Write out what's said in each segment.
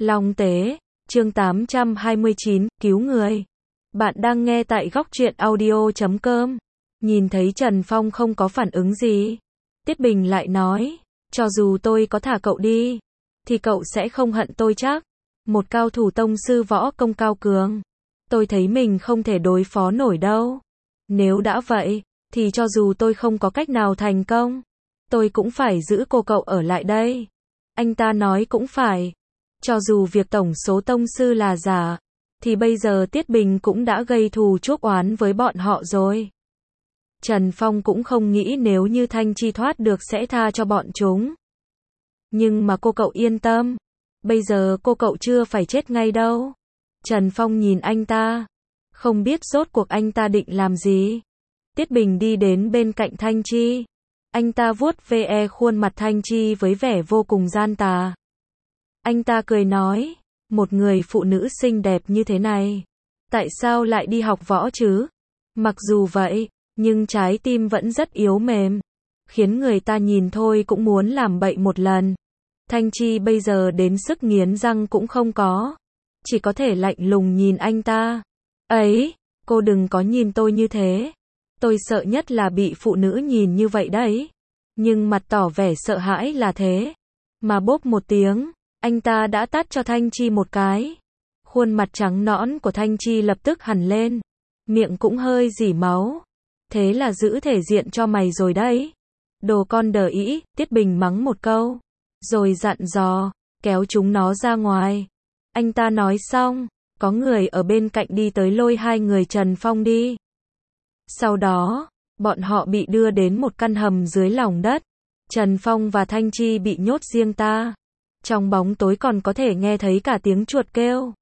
Long Tế, chương 829, cứu người. Bạn đang nghe tại góc truyện audio.com. Nhìn thấy Trần Phong không có phản ứng gì, Tiết Bình lại nói, cho dù tôi có thả cậu đi, thì cậu sẽ không hận tôi chắc. Một cao thủ tông sư võ công cao cường, tôi thấy mình không thể đối phó nổi đâu. Nếu đã vậy, thì cho dù tôi không có cách nào thành công, tôi cũng phải giữ cô cậu ở lại đây. Anh ta nói cũng phải. Cho dù việc tổng số tông sư là giả, thì bây giờ Tiết Bình cũng đã gây thù chuốc oán với bọn họ rồi. Trần Phong cũng không nghĩ nếu như Thanh Chi thoát được sẽ tha cho bọn chúng. Nhưng mà cô cậu yên tâm, bây giờ cô cậu chưa phải chết ngay đâu. Trần Phong nhìn anh ta, không biết rốt cuộc anh ta định làm gì. Tiết Bình đi đến bên cạnh Thanh Chi. Anh ta vuốt ve khuôn mặt Thanh Chi với vẻ vô cùng gian tà. Anh ta cười nói, một người phụ nữ xinh đẹp như thế này, tại sao lại đi học võ chứ? Mặc dù vậy, nhưng trái tim vẫn rất yếu mềm, khiến người ta nhìn thôi cũng muốn làm bậy một lần. Thanh Chi bây giờ đến sức nghiến răng cũng không có, chỉ có thể lạnh lùng nhìn anh ta. Ấy, cô đừng có nhìn tôi như thế. Tôi sợ nhất là bị phụ nữ nhìn như vậy đấy. Nhưng mặt tỏ vẻ sợ hãi là thế. Mà bốp một tiếng, anh ta đã tát cho Thanh Chi một cái. Khuôn mặt trắng nõn của Thanh Chi lập tức hằn lên, miệng cũng hơi rỉ máu. Thế là giữ thể diện cho mày rồi đấy. Đồ con đờ ĩ, Tiết Bình mắng một câu, rồi dặn dò, kéo chúng nó ra ngoài. Anh ta nói xong, có người ở bên cạnh đi tới lôi hai người Trần Phong đi. Sau đó, bọn họ bị đưa đến một căn hầm dưới lòng đất. Trần Phong và Thanh Chi bị nhốt riêng ta. Trong bóng tối còn có thể nghe thấy cả tiếng chuột kêu.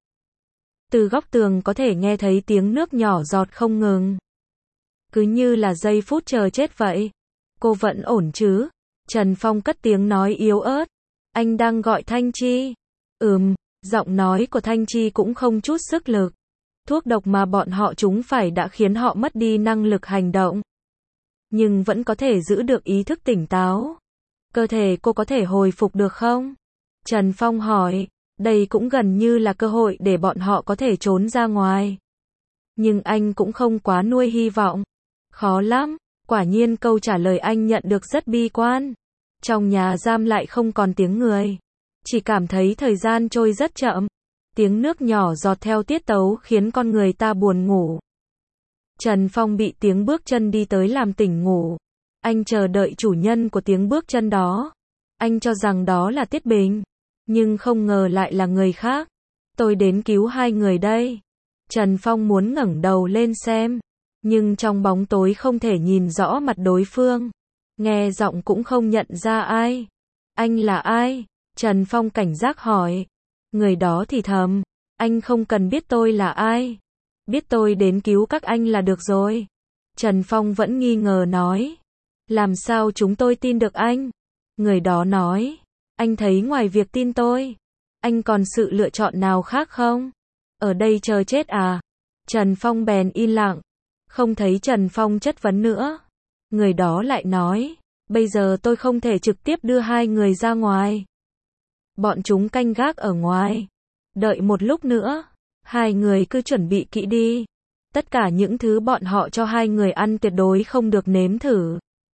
Từ góc tường có thể nghe thấy tiếng nước nhỏ giọt không ngừng. Cứ như là giây phút chờ chết vậy. Cô vẫn ổn chứ? Trần Phong cất tiếng nói yếu ớt. Anh đang gọi Thanh Chi. Giọng nói của Thanh Chi cũng không chút sức lực. Thuốc độc mà bọn họ trúng phải đã khiến họ mất đi năng lực hành động, nhưng vẫn có thể giữ được ý thức tỉnh táo. Cơ thể cô có thể hồi phục được không? Trần Phong hỏi. Đây cũng gần như là cơ hội để bọn họ có thể trốn ra ngoài. Nhưng anh cũng không quá nuôi hy vọng. Khó lắm. Quả nhiên câu trả lời anh nhận được rất bi quan. Trong nhà giam lại không còn tiếng người. Chỉ cảm thấy thời gian trôi rất chậm. Tiếng nước nhỏ giọt theo tiết tấu khiến con người ta buồn ngủ. Trần Phong bị tiếng bước chân đi tới làm tỉnh ngủ. Anh chờ đợi chủ nhân của tiếng bước chân đó. Anh cho rằng đó là Tiết Bình, nhưng không ngờ lại là người khác. Tôi đến cứu hai người đây. Trần Phong muốn ngẩng đầu lên xem, nhưng trong bóng tối không thể nhìn rõ mặt đối phương. Nghe giọng cũng không nhận ra ai. Anh là ai? Trần Phong cảnh giác hỏi. Người đó thì thầm, anh không cần biết tôi là ai. Biết tôi đến cứu các anh là được rồi. Trần Phong vẫn nghi ngờ nói. Làm sao chúng tôi tin được anh? Người đó nói. Anh thấy ngoài việc tin tôi, anh còn sự lựa chọn nào khác không? Ở đây chờ chết à? Trần Phong bèn im lặng. Không thấy Trần Phong chất vấn nữa. Người đó lại nói. Bây giờ tôi không thể trực tiếp đưa hai người ra ngoài. Bọn chúng canh gác ở ngoài. Đợi một lúc nữa. Hai người cứ chuẩn bị kỹ đi. Tất cả những thứ bọn họ cho hai người ăn tuyệt đối không được nếm thử.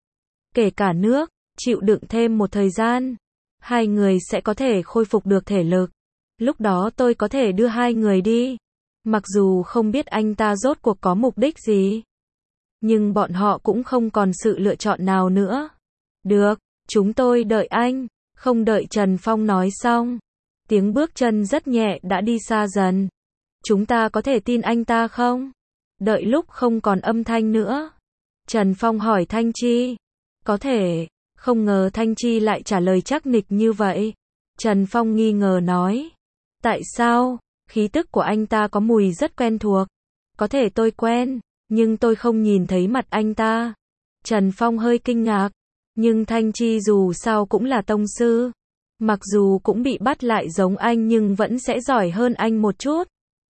Kể cả nước, chịu đựng thêm một thời gian. Hai người sẽ có thể khôi phục được thể lực. Lúc đó tôi có thể đưa hai người đi. Mặc dù không biết anh ta rốt cuộc có mục đích gì, nhưng bọn họ cũng không còn sự lựa chọn nào nữa. Được, chúng tôi đợi anh. Không đợi Trần Phong nói xong, tiếng bước chân rất nhẹ đã đi xa dần. Chúng ta có thể tin anh ta không? Đợi lúc không còn âm thanh nữa, Trần Phong hỏi Thanh Chi. Có thể. Không ngờ Thanh Chi lại trả lời chắc nịch như vậy. Trần Phong nghi ngờ nói. Tại sao? Khí tức của anh ta có mùi rất quen thuộc. Có thể tôi quen, nhưng tôi không nhìn thấy mặt anh ta. Trần Phong hơi kinh ngạc. Nhưng Thanh Chi dù sao cũng là tông sư. Mặc dù cũng bị bắt lại giống anh nhưng vẫn sẽ giỏi hơn anh một chút.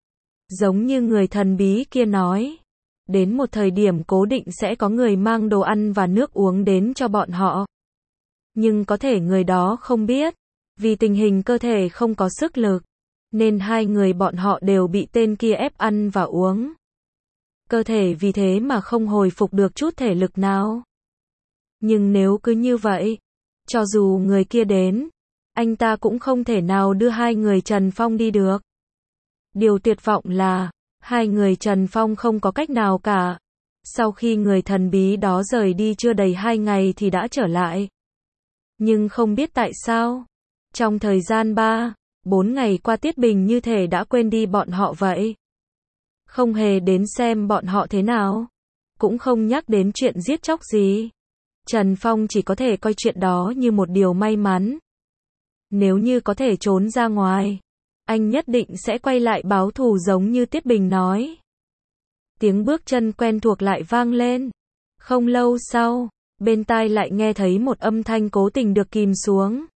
Giống như người thần bí kia nói. Đến một thời điểm cố định sẽ có người mang đồ ăn và nước uống đến cho bọn họ. Nhưng có thể người đó không biết. Vì tình hình cơ thể không có sức lực. nên hai người bọn họ đều bị tên kia ép ăn và uống. Cơ thể vì thế mà không hồi phục được chút thể lực nào. Nhưng nếu cứ như vậy, cho dù người kia đến, anh ta cũng không thể nào đưa hai người Trần Phong đi được. Điều tuyệt vọng là, hai người Trần Phong không có cách nào cả. Sau khi người thần bí đó rời đi chưa đầy 2 ngày thì đã trở lại. Nhưng không biết tại sao, trong thời gian 3-4 ngày qua Tiết Bình như thể đã quên đi bọn họ vậy. Không hề đến xem bọn họ thế nào, cũng không nhắc đến chuyện giết chóc gì. Trần Phong chỉ có thể coi chuyện đó như một điều may mắn. Nếu như có thể trốn ra ngoài, anh nhất định sẽ quay lại báo thù giống như Tiết Bình nói. Tiếng bước chân quen thuộc lại vang lên. Không lâu sau, bên tai lại nghe thấy một âm thanh cố tình được kìm xuống.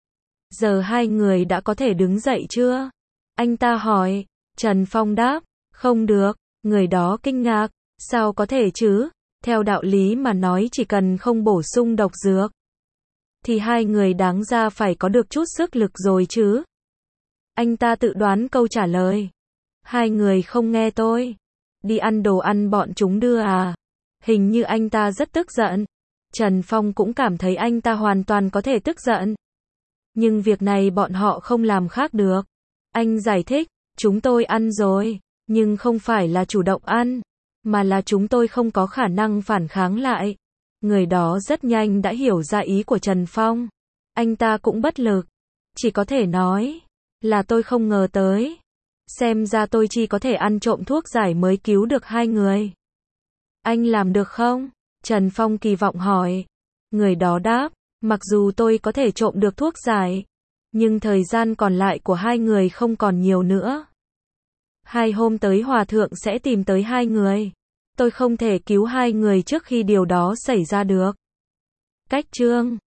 Giờ hai người đã có thể đứng dậy chưa? Anh ta hỏi. Trần Phong đáp, không được. Người đó kinh ngạc, sao có thể chứ? Theo đạo lý mà nói chỉ cần không bổ sung độc dược, thì hai người đáng ra phải có được chút sức lực rồi chứ. Anh ta tự đoán câu trả lời. Hai người không nghe tôi. Đi ăn đồ ăn bọn chúng đưa à? Hình như anh ta rất tức giận. Trần Phong cũng cảm thấy anh ta hoàn toàn có thể tức giận. Nhưng việc này bọn họ không làm khác được. Anh giải thích, chúng tôi ăn rồi, nhưng không phải là chủ động ăn, mà là chúng tôi không có khả năng phản kháng lại. Người đó rất nhanh đã hiểu ra ý của Trần Phong. Anh ta cũng bất lực. Chỉ có thể nói là tôi không ngờ tới. Xem ra tôi chỉ có thể ăn trộm thuốc giải mới cứu được hai người. Anh làm được không? Trần Phong kỳ vọng hỏi. Người đó đáp, mặc dù tôi có thể trộm được thuốc giải, nhưng thời gian còn lại của hai người không còn nhiều nữa. 2 hôm tới Hòa Thượng sẽ tìm tới hai người. Tôi không thể cứu hai người trước khi điều đó xảy ra được. Cách chương